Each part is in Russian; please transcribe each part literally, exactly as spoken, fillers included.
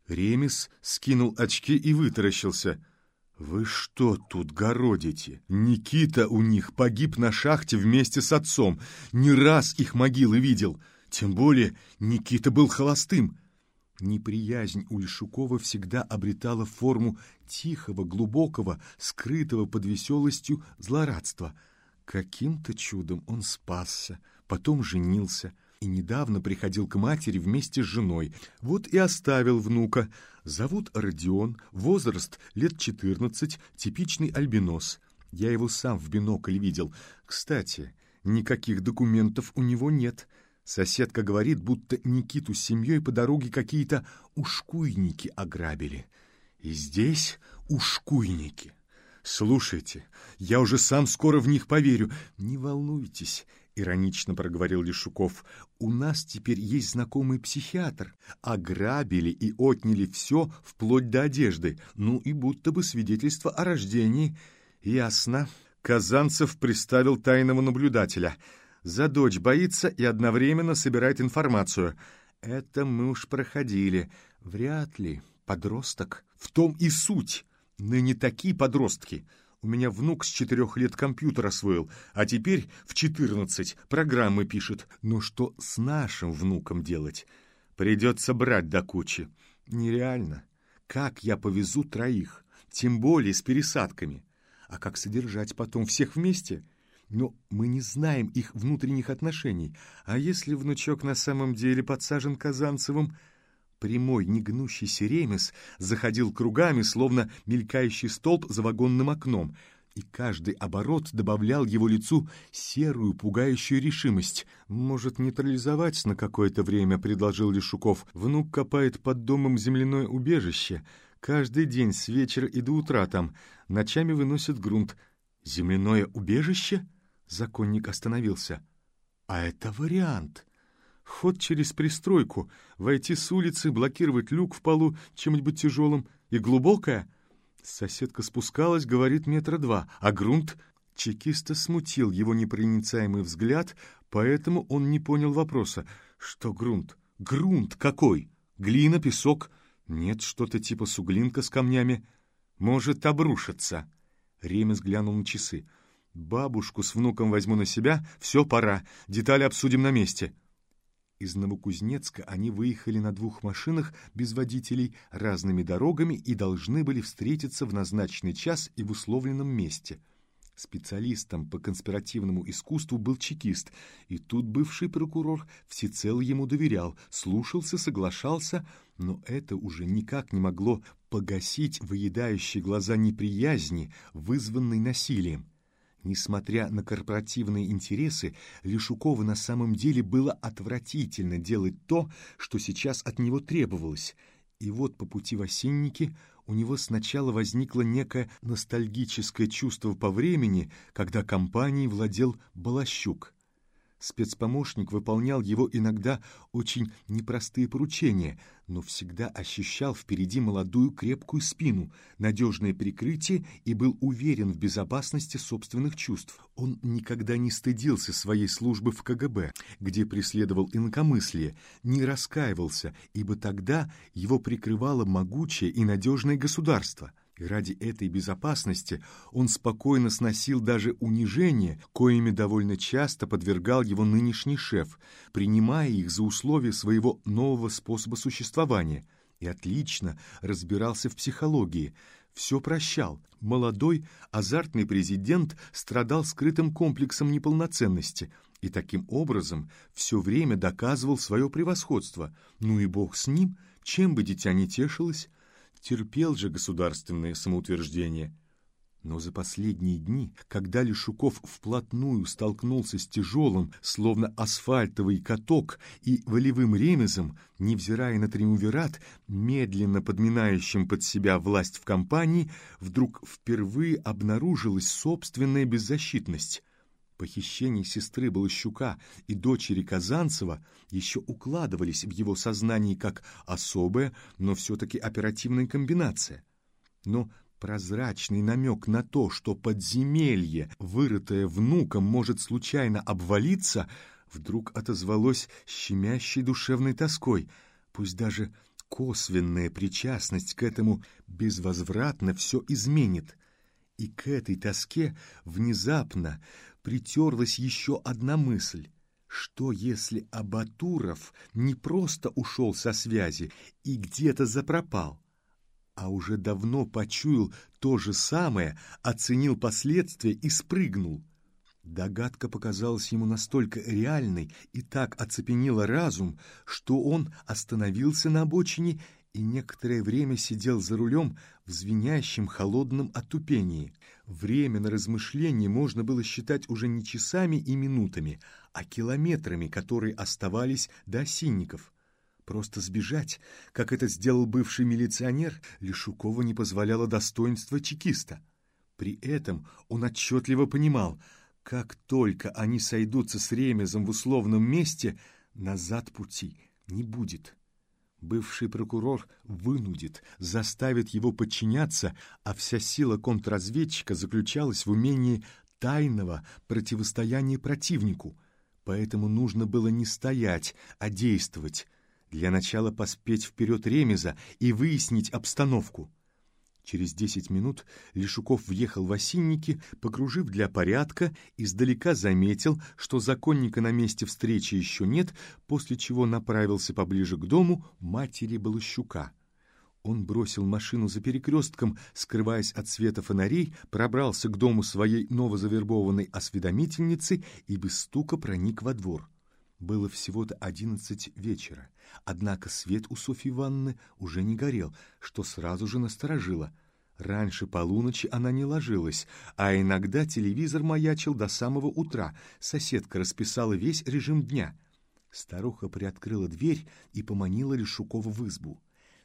Ремес скинул очки и вытаращился. «Вы что тут городите? Никита у них погиб на шахте вместе с отцом. Не раз их могилы видел. Тем более Никита был холостым». Неприязнь у Ильшукова всегда обретала форму тихого, глубокого, скрытого под веселостью злорадства. Каким-то чудом он спасся, потом женился и недавно приходил к матери вместе с женой. Вот и оставил внука. Зовут Родион, возраст лет четырнадцать, типичный альбинос. Я его сам в бинокль видел. Кстати, никаких документов у него нет. Соседка говорит, будто Никиту с семьей по дороге какие-то ушкуйники ограбили. И здесь ушкуйники. Слушайте, я уже сам скоро в них поверю. Не волнуйтесь, иронично проговорил Лешуков. У нас теперь есть знакомый психиатр. Ограбили и отняли все, вплоть до одежды. Ну и будто бы свидетельство о рождении. Ясно. Казанцев приставил тайного наблюдателя. За дочь боится и одновременно собирает информацию. Это мы уж проходили. Вряд ли. Подросток. В том и суть. Ныне такие подростки. У меня внук с четырех лет компьютер освоил, а теперь в четырнадцать программы пишет. Но что с нашим внуком делать? Придется брать до кучи. Нереально. Как я повезу троих? Тем более с пересадками. А как содержать потом всех вместе? Но мы не знаем их внутренних отношений. А если внучок на самом деле подсажен Казанцевым? Прямой, негнущийся Ремес заходил кругами, словно мелькающий столб за вагонным окном, и каждый оборот добавлял его лицу серую, пугающую решимость. «Может, нейтрализовать на какое-то время?» — предложил Лешуков. «Внук копает под домом земляное убежище. Каждый день с вечера и до утра там. Ночами выносит грунт». «Земляное убежище?» — законник остановился. «А это вариант. Ход через пристройку, войти с улицы, блокировать люк в полу чем-нибудь тяжелым. И глубокая?» Соседка спускалась, говорит, метра два, а грунт... Чекиста смутил его непроницаемый взгляд, поэтому он не понял вопроса. «Что грунт? Грунт какой? Глина, песок? Нет, что-то типа суглинка с камнями. Может обрушиться». Ремес глянул на часы. «Бабушку с внуком возьму на себя, все, пора, детали обсудим на месте». Из Новокузнецка они выехали на двух машинах без водителей разными дорогами и должны были встретиться в назначенный час и в условленном месте. Специалистом по конспиративному искусству был чекист, и тут бывший прокурор всецело ему доверял, слушался, соглашался, но это уже никак не могло погасить выедающие глаза неприязни, вызванной насилием. Несмотря на корпоративные интересы, Лешукову на самом деле было отвратительно делать то, что сейчас от него требовалось. И вот по пути в Осинники у него сначала возникло некое ностальгическое чувство по времени, когда компанией владел Балащук. Спецпомощник выполнял его иногда очень непростые поручения, но всегда ощущал впереди молодую крепкую спину, надежное прикрытие и был уверен в безопасности собственных чувств. Он никогда не стыдился своей службы в ка гэ бэ, где преследовал инакомыслие, не раскаивался, ибо тогда его прикрывало могучее и надежное государство. И ради этой безопасности он спокойно сносил даже унижения, коими довольно часто подвергал его нынешний шеф, принимая их за условия своего нового способа существования, и отлично разбирался в психологии, все прощал. Молодой, азартный президент страдал скрытым комплексом неполноценности и таким образом все время доказывал свое превосходство. Ну и бог с ним, чем бы дитя не тешилось. Терпел же государственное самоутверждение. Но за последние дни, когда Лешуков вплотную столкнулся с тяжелым, словно асфальтовый каток, и волевым Ремезом, невзирая на триумвират, медленно подминающим под себя власть в компании, вдруг впервые обнаружилась собственная беззащитность. Похищение сестры Балащука и дочери Казанцева еще укладывались в его сознании как особая, но все-таки оперативная комбинация. Но прозрачный намек на то, что подземелье, вырытое внуком, может случайно обвалиться, вдруг отозвалось щемящей душевной тоской. Пусть даже Косвенная причастность к этому безвозвратно все изменит. И к этой тоске внезапно притерлась еще одна мысль. Что, если Абатуров не просто ушел со связи и где-то запропал, а уже давно почуял то же самое, оценил последствия и спрыгнул? Догадка показалась ему настолько реальной и так оцепенила разум, что он остановился на обочине и некоторое время сидел за рулем в звенящем холодном отупении. Время на размышление можно было считать уже не часами и минутами, а километрами, которые оставались до Осинников. Просто сбежать, как это сделал бывший милиционер, Лешукову не позволяло достоинство чекиста. При этом он отчетливо понимал, как только они сойдутся с Ремезом в условном месте, назад пути не будет. Бывший прокурор вынудит, заставит его подчиняться, а вся сила контрразведчика заключалась в умении тайного противостояния противнику. Поэтому нужно было не стоять, а действовать. Для начала поспеть вперед Ремеза и выяснить обстановку. Через десять минут Лешуков въехал в Осинники, покружив для порядка, издалека заметил, что законника на месте встречи еще нет, после чего направился поближе к дому матери Балащука. Он бросил машину за перекрестком, скрываясь от света фонарей, пробрался к дому своей новозавербованной осведомительницы и без стука проник во двор. Было всего-то одиннадцать вечера, однако свет у Софьи Ивановны уже не горел, что сразу же насторожило. Раньше полуночи она не ложилась, а иногда телевизор маячил до самого утра. Соседка расписала весь режим дня. Старуха приоткрыла дверь и поманила Лешукова в избу.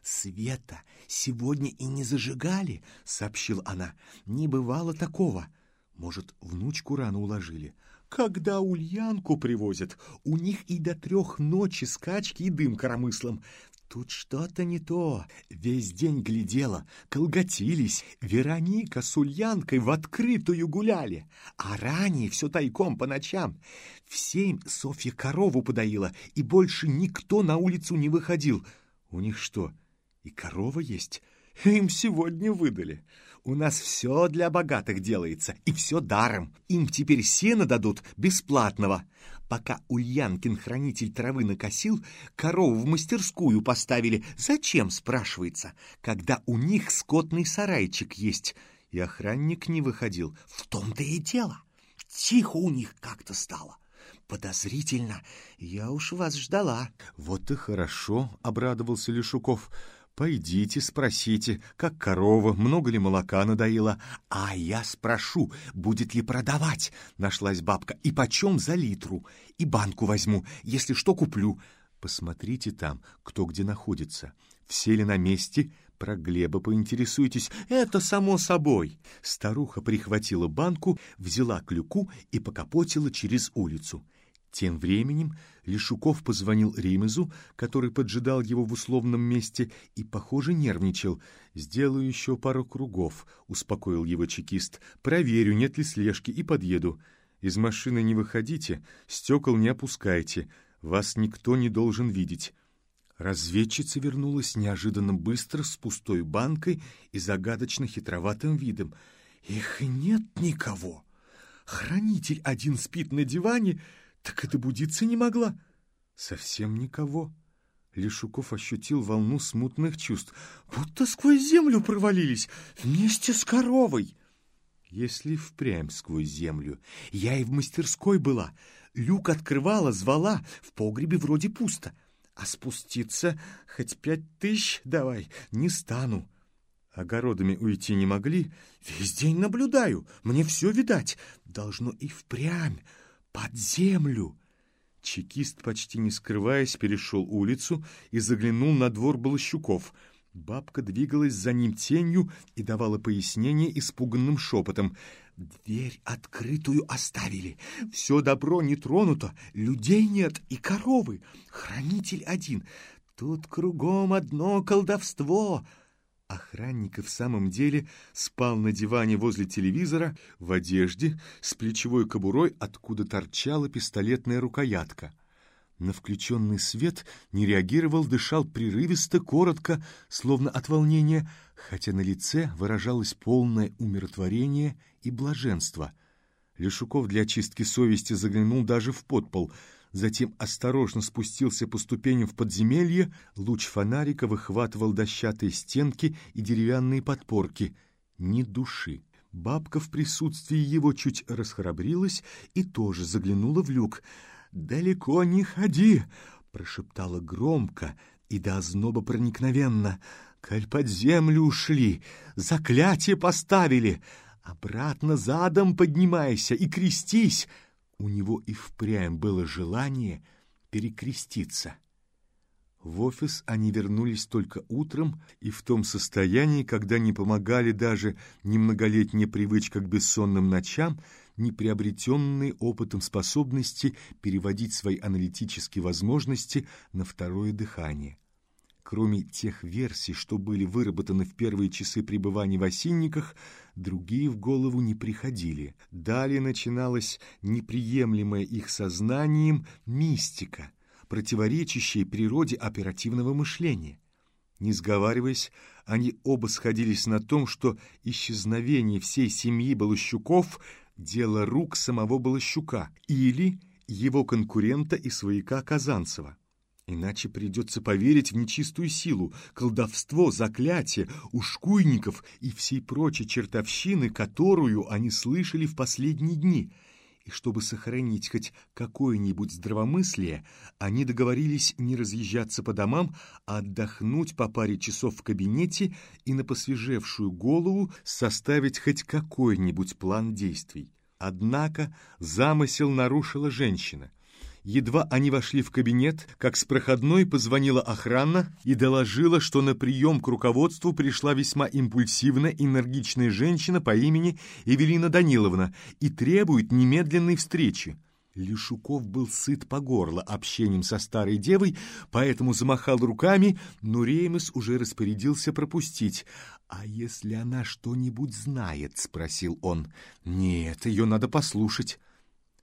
«Света сегодня и не зажигали», — сообщила она. «Не бывало такого. Может, внучку рано уложили? Когда Ульянку привозят, у них и до трех ночи скачки и дым коромыслом. Тут что-то не то. Весь день глядела, колготились. Вероника с Ульянкой в открытую гуляли, а ранее все тайком по ночам. В семь Софья корову подоила, и больше никто на улицу не выходил. У них что, и корова есть? Им сегодня выдали. У нас все для богатых делается, и все даром. Им теперь сено дадут бесплатного. Пока Ульянкин хранитель травы накосил, корову в мастерскую поставили. Зачем, спрашивается, когда у них скотный сарайчик есть? И охранник не выходил. В том-то и дело. Тихо у них как-то стало. Подозрительно. Я уж вас ждала. Вот и хорошо, обрадовался Лешуков. Пойдите, спросите, как корова, много ли молока надоела. А я спрошу, будет ли продавать, нашлась бабка, и почем за литру, и банку возьму, если что, куплю. Посмотрите там, кто где находится. Все ли на месте? Про Глеба поинтересуйтесь. Это само собой. Старуха прихватила банку, взяла клюку и покопотила через улицу. Тем временем Лешуков позвонил Ремезу, который поджидал его в условном месте и, похоже, нервничал. «Сделаю еще пару кругов», — успокоил его чекист. «Проверю, нет ли слежки, и подъеду. Из машины не выходите, стекол не опускайте. Вас никто не должен видеть». Разведчица вернулась неожиданно быстро с пустой банкой и загадочно хитроватым видом. «Их нет никого. Хранитель один спит на диване, так и добудиться не могла». «Совсем никого». Лешуков ощутил волну смутных чувств. «Будто сквозь землю провалились вместе с коровой». «Если впрямь сквозь землю. Я и в мастерской была. Люк открывала, звала, в погребе вроде пусто. А спуститься хоть пять тысяч давай, не стану». «Огородами уйти не могли?» «Весь день наблюдаю, мне все видать. Должно и впрямь под землю». Чекист, почти не скрываясь, перешел улицу и заглянул на двор Балащуков. Бабка двигалась за ним тенью и давала пояснение испуганным шепотом. «Дверь открытую оставили. Все добро не тронуто. Людей нет и коровы. Хранитель один. Тут кругом одно колдовство». Охранник и в самом деле спал на диване возле телевизора в одежде с плечевой кобурой, откуда торчала пистолетная рукоятка. На включенный свет не реагировал, дышал прерывисто, коротко, словно от волнения, хотя на лице выражалось полное умиротворение и блаженство. Лешуков для очистки совести заглянул даже в подпол, затем осторожно спустился по ступеням в подземелье, луч фонарика выхватывал дощатые стенки и деревянные подпорки. Ни души. Бабка в присутствии его чуть расхрабрилась и тоже заглянула в люк. «Далеко не ходи!» — прошептала громко и до озноба проникновенно. «Коль под землю ушли, заклятие поставили! Обратно задом поднимайся и крестись!» У него и впрямь было желание перекреститься. В офис они вернулись только утром и в том состоянии, когда не помогали даже ни многолетняя привычка к бессонным ночам, ни приобретенные опытом способности переводить свои аналитические возможности на второе дыхание. Кроме тех версий, что были выработаны в первые часы пребывания в Осинниках, другие в голову не приходили. Далее начиналась неприемлемая их сознанием мистика, противоречащая природе оперативного мышления. Не сговариваясь, они оба сходились на том, что исчезновение всей семьи Балащуков — дело рук самого Балащука или его конкурента и свояка Казанцева. Иначе придется поверить в нечистую силу, колдовство, заклятие, ушкуйников и всей прочей чертовщины, которую они слышали в последние дни. И чтобы сохранить хоть какое-нибудь здравомыслие, они договорились не разъезжаться по домам, а отдохнуть по паре часов в кабинете и на посвежевшую голову составить хоть какой-нибудь план действий. Однако замысел нарушила женщина. Едва они вошли в кабинет, как с проходной позвонила охрана и доложила, что на прием к руководству пришла весьма импульсивная, энергичная женщина по имени Эвелина Даниловна и требует немедленной встречи. Лешуков был сыт по горло общением со старой девой, поэтому замахал руками, но Реймес уже распорядился пропустить. «А если она что-нибудь знает?» — спросил он. «Нет, ее надо послушать».